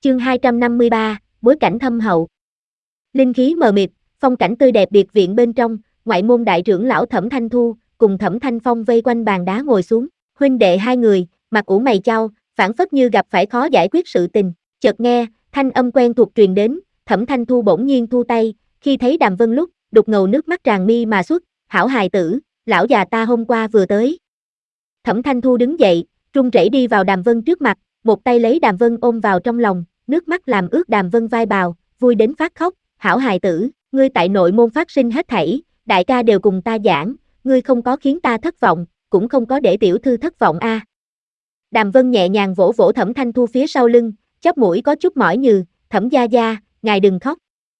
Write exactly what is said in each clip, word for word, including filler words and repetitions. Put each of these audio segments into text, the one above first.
Chương hai trăm năm mươi ba, bối cảnh thâm hậu. Linh khí mờ mịt, phong cảnh tươi đẹp biệt viện bên trong, ngoại môn đại trưởng lão Thẩm Thanh Thu, cùng Thẩm Thanh Phong vây quanh bàn đá ngồi xuống, huynh đệ hai người, mặt ủ mày chau, phảng phất như gặp phải khó giải quyết sự tình, chợt nghe, thanh âm quen thuộc truyền đến, Thẩm Thanh Thu bỗng nhiên thu tay, khi thấy Đàm Vân lúc, đục ngầu nước mắt tràn mi mà xuất, hảo hài tử, lão già ta hôm qua vừa tới. Thẩm Thanh Thu đứng dậy, run rẩy đi vào Đàm Vân trước mặt, một tay lấy Đàm Vân ôm vào trong lòng, nước mắt làm ướt Đàm Vân vai bào, vui đến phát khóc, hảo hài tử, ngươi tại nội môn phát sinh hết thảy, đại ca đều cùng ta giảng, ngươi không có khiến ta thất vọng, cũng không có để tiểu thư thất vọng a. À. Đàm Vân nhẹ nhàng vỗ vỗ Thẩm Thanh Thu phía sau lưng, chóp mũi có chút mỏi nhừ, Thẩm gia gia, ngài đừng khóc.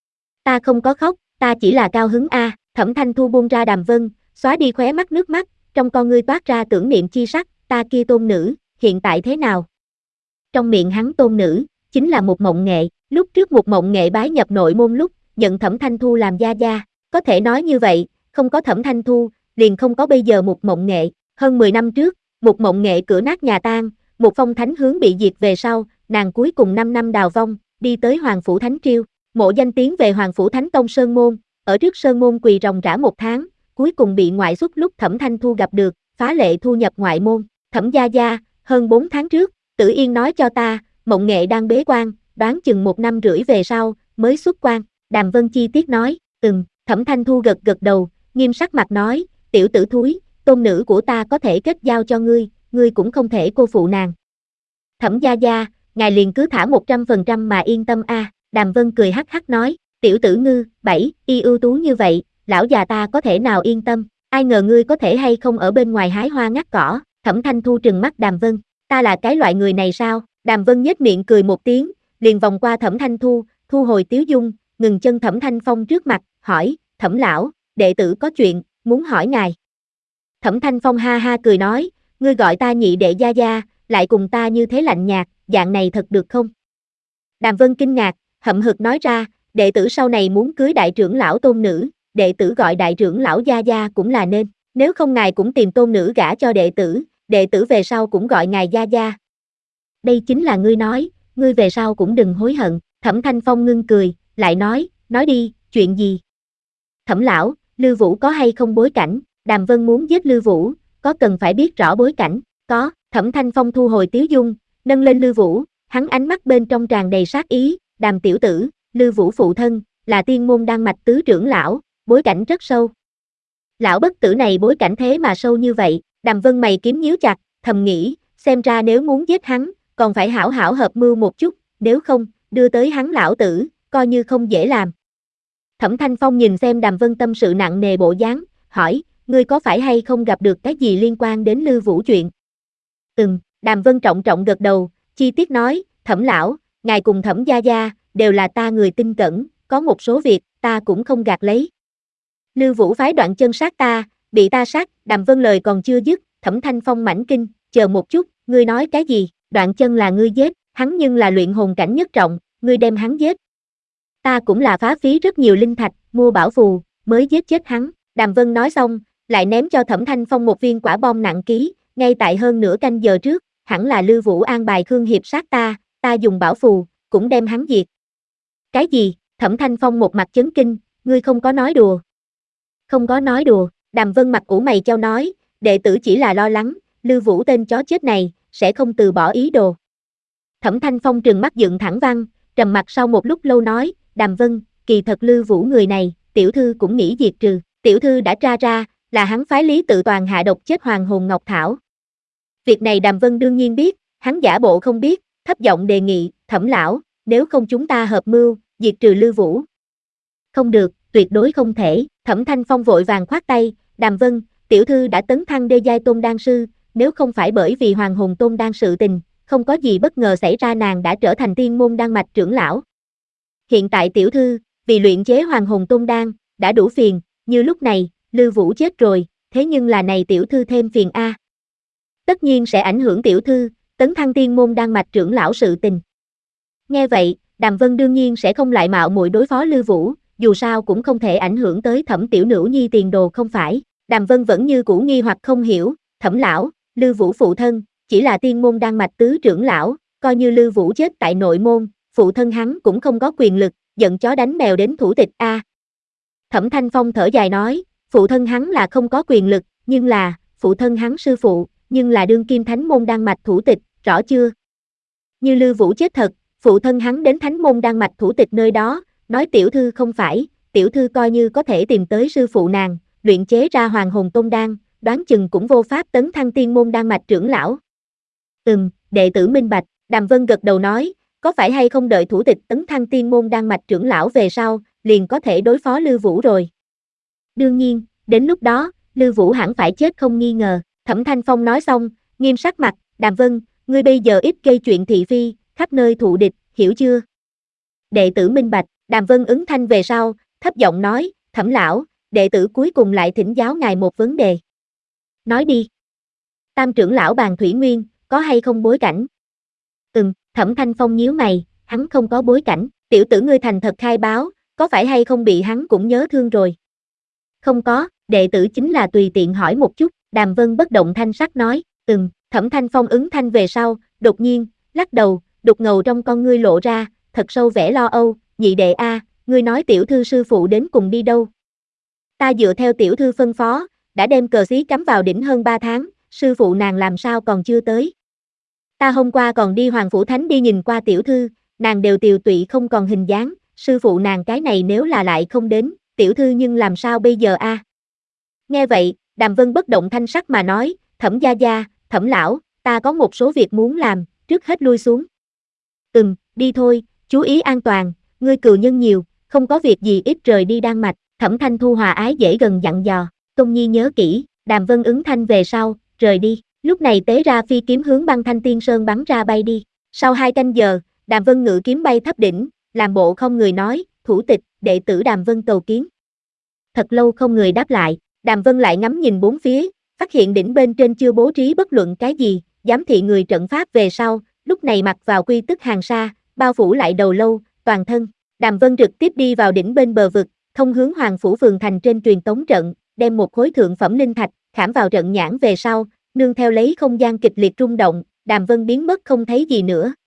Ta không có khóc, ta chỉ là cao hứng a. À. Thẩm Thanh Thu buông ra Đàm Vân, xóa đi khóe mắt nước mắt, trong con ngươi toát ra tưởng niệm chi sắc, ta kia tôn nữ, hiện tại thế nào? Trong miệng hắn tôn nữ, chính là Mục Mộng Nghệ, lúc trước Mục Mộng Nghệ bái nhập nội môn lúc, nhận Thẩm Thanh Thu làm gia gia, có thể nói như vậy, không có Thẩm Thanh Thu, liền không có bây giờ Mục Mộng Nghệ, hơn mười năm trước, Mục Mộng Nghệ cửa nát nhà tan, một phong thánh hướng bị diệt về sau, nàng cuối cùng năm năm đào vong, đi tới Hoàng Phủ Thánh Triêu, mộ danh tiến về Hoàng Phủ Thánh Tông Sơn Môn, ở trước Sơn Môn quỳ ròng rã một tháng, cuối cùng bị ngoại xuất lúc Thẩm Thanh Thu gặp được, phá lệ thu nhập ngoại môn, Thẩm gia gia, hơn bốn tháng trước, Tử Yên nói cho ta, Mộng Nghệ đang bế quan, đoán chừng một năm rưỡi về sau, mới xuất quan. Đàm Vân chi tiết nói, ừm, Thẩm Thanh Thu gật gật đầu, nghiêm sắc mặt nói, tiểu tử thúi, tôn nữ của ta có thể kết giao cho ngươi, ngươi cũng không thể cô phụ nàng. Thẩm gia gia, ngài liền cứ thả một trăm phần trăm mà yên tâm a. À. Đàm Vân cười hắc hắc nói, tiểu tử ngư, bảy, y ưu tú như vậy, lão già ta có thể nào yên tâm, ai ngờ ngươi có thể hay không ở bên ngoài hái hoa ngắt cỏ. Thẩm Thanh Thu trừng mắt Đàm Vân, ta là cái loại người này sao? Đàm Vân nhếch miệng cười một tiếng, liền vòng qua Thẩm Thanh Thu, thu hồi tiếu dung, ngừng chân Thẩm Thanh Phong trước mặt, hỏi, Thẩm lão, đệ tử có chuyện, muốn hỏi ngài. Thẩm Thanh Phong ha ha cười nói, ngươi gọi ta nhị đệ gia gia, lại cùng ta như thế lạnh nhạt, dạng này thật được không? Đàm Vân kinh ngạc, hậm hực nói ra, đệ tử sau này muốn cưới đại trưởng lão tôn nữ, đệ tử gọi đại trưởng lão gia gia cũng là nên, nếu không ngài cũng tìm tôn nữ gả cho đệ tử, đệ tử về sau cũng gọi ngài gia gia. Đây chính là ngươi nói, ngươi về sau cũng đừng hối hận. Thẩm Thanh Phong ngưng cười, lại nói, nói đi, chuyện gì? Thẩm lão, Lư Vũ có hay không bối cảnh? Đàm Vân muốn giết Lư Vũ, có cần phải biết rõ bối cảnh? Có. Thẩm Thanh Phong thu hồi tiếu dung, nâng lên Lư Vũ, hắn ánh mắt bên trong tràn đầy sát ý, Đàm tiểu tử, Lư Vũ phụ thân, là tiên môn đan mạch tứ trưởng lão, bối cảnh rất sâu. Lão bất tử này bối cảnh thế mà sâu như vậy, Đàm Vân mày kiếm nhíu chặt, thầm nghĩ, xem ra nếu muốn giết hắn, còn phải hảo hảo hợp mưu một chút, nếu không, đưa tới hắn lão tử, coi như không dễ làm. Thẩm Thanh Phong nhìn xem Đàm Vân tâm sự nặng nề bộ dáng, hỏi, ngươi có phải hay không gặp được cái gì liên quan đến Lư Vũ chuyện? Ừm, Đàm Vân trọng trọng gật đầu, chi tiết nói, Thẩm lão, ngài cùng Thẩm gia gia, đều là ta người tin cẩn, có một số việc, ta cũng không gạt lấy. Lư Vũ phái đoạn chân sát ta, bị ta sát, Đàm Vân lời còn chưa dứt, Thẩm Thanh Phong mảnh kinh, chờ một chút, ngươi nói cái gì, đoạn chân là ngươi giết, hắn nhưng là luyện hồn cảnh nhất trọng, ngươi đem hắn giết. Ta cũng là phá phí rất nhiều linh thạch, mua bảo phù, mới giết chết hắn. Đàm Vân nói xong, lại ném cho Thẩm Thanh Phong một viên quả bom nặng ký, ngay tại hơn nửa canh giờ trước, hẳn là Lư Vũ an bài Khương Hiệp sát ta, ta dùng bảo phù, cũng đem hắn diệt. Cái gì? Thẩm Thanh Phong một mặt chấn kinh, ngươi không có nói đùa. Không có nói đùa, Đàm Vân mặt ủ mày chau nói, đệ tử chỉ là lo lắng, Lư Vũ tên chó chết này, sẽ không từ bỏ ý đồ. Thẩm Thanh Phong trừng mắt dựng thẳng văn, trầm mặt sau một lúc lâu nói, Đàm Vân, kỳ thật Lư Vũ người này, tiểu thư cũng nghĩ diệt trừ, tiểu thư đã tra ra, là hắn phái Lý Tự Toàn hạ độc chết Hoàng Hồn Ngọc Thảo. Việc này Đàm Vân đương nhiên biết, hắn giả bộ không biết, thấp giọng đề nghị, Thẩm lão, nếu không chúng ta hợp mưu, diệt trừ Lư Vũ. Không được, tuyệt đối không thể, Thẩm Thanh Phong vội vàng khoát tay, Đàm Vân, tiểu thư đã tấn thăng đê giai tôn đan sư, nếu không phải bởi vì Hoàng Hồn Tôn đan sự tình, không có gì bất ngờ xảy ra nàng đã trở thành tiên môn đan mạch trưởng lão. Hiện tại tiểu thư, vì luyện chế Hoàng Hồn Tôn đan, đã đủ phiền, như lúc này, Lư Vũ chết rồi, thế nhưng là này tiểu thư thêm phiền a. Tất nhiên sẽ ảnh hưởng tiểu thư, tấn thăng tiên môn đan mạch trưởng lão sự tình. Nghe vậy, Đàm Vân đương nhiên sẽ không lại mạo muội đối phó Lư Vũ, dù sao cũng không thể ảnh hưởng tới Thẩm tiểu nữ nhi tiền đồ không phải. Đàm Vân vẫn như cũ nghi hoặc không hiểu, Thẩm lão, Lư Vũ phụ thân, chỉ là tiên môn đan mạch tứ trưởng lão, coi như Lư Vũ chết tại nội môn, phụ thân hắn cũng không có quyền lực, giận chó đánh mèo đến thủ tịch a. Thẩm Thanh Phong thở dài nói, phụ thân hắn là không có quyền lực, nhưng là, phụ thân hắn sư phụ, nhưng là đương kim thánh môn Đan Mạch thủ tịch, rõ chưa? Như Lư Vũ chết thật, phụ thân hắn đến thánh môn Đan Mạch thủ tịch nơi đó, nói tiểu thư không phải, tiểu thư coi như có thể tìm tới sư phụ nàng, luyện chế ra hoàng hồn tôn đan, đoán chừng cũng vô pháp tấn thăng tiên môn Đan Mạch trưởng lão. Ừm, đệ tử minh bạch, Đàm Vân gật đầu nói, có phải hay không đợi thủ tịch tấn thăng tiên môn Đan Mạch trưởng lão về sau, liền có thể đối phó Lư Vũ rồi. Đương nhiên, đến lúc đó, Lư Vũ hẳn phải chết không nghi ngờ. Thẩm Thanh Phong nói xong, nghiêm sắc mặt, Đàm Vân, ngươi bây giờ ít gây chuyện thị phi, khắp nơi thụ địch, hiểu chưa? Đệ tử minh bạch, Đàm Vân ứng thanh về sau, thấp giọng nói, Thẩm lão, đệ tử cuối cùng lại thỉnh giáo ngài một vấn đề. Nói đi. Tam trưởng lão Bàn Thủy Nguyên, có hay không bối cảnh? Ừm, Thẩm Thanh Phong nhíu mày, hắn không có bối cảnh, tiểu tử ngươi thành thật khai báo, có phải hay không bị hắn cũng nhớ thương rồi? Không có, đệ tử chính là tùy tiện hỏi một chút, Đàm Vân bất động thanh sắc nói, ừm, Thẩm Thanh Phong ứng thanh về sau, đột nhiên, lắc đầu, đục ngầu trong con ngươi lộ ra, thật sâu vẻ lo âu, nhị đệ a, ngươi nói tiểu thư sư phụ đến cùng đi đâu? Ta dựa theo tiểu thư phân phó, đã đem cờ xí cắm vào đỉnh hơn ba tháng, sư phụ nàng làm sao còn chưa tới? Ta hôm qua còn đi Hoàng Phủ Thánh đi nhìn qua tiểu thư, nàng đều tiều tụy không còn hình dáng, sư phụ nàng cái này nếu là lại không đến, tiểu thư nhưng làm sao bây giờ a? Nghe vậy, Đàm Vân bất động thanh sắc mà nói, Thẩm gia gia, Thẩm lão, ta có một số việc muốn làm, trước hết lui xuống. Ừm, đi thôi, chú ý an toàn, ngươi cừu nhân nhiều, không có việc gì ít rời đi Đan Mạch. Thẩm Thanh Thu hòa ái dễ gần dặn dò, Tôn Nhi nhớ kỹ, Đàm Vân ứng thanh về sau, rời đi, lúc này tế ra phi kiếm hướng Băng Thanh Tiên Sơn bắn ra bay đi. Sau hai canh giờ, Đàm Vân ngự kiếm bay thấp đỉnh, làm bộ không người nói, thủ tịch, đệ tử Đàm Vân cầu kiến. Thật lâu không người đáp lại, Đàm Vân lại ngắm nhìn bốn phía, phát hiện đỉnh bên trên chưa bố trí bất luận cái gì, giám thị người trận pháp về sau, lúc này mặc vào quy tức hàng sa, bao phủ lại đầu lâu, toàn thân. Đàm Vân trực tiếp đi vào đỉnh bên bờ vực, thông hướng Hoàng Phủ Phường Thành trên truyền tống trận, đem một khối thượng phẩm linh thạch khảm vào trận nhãn về sau, nương theo lấy không gian kịch liệt rung động, Đàm Vân biến mất không thấy gì nữa.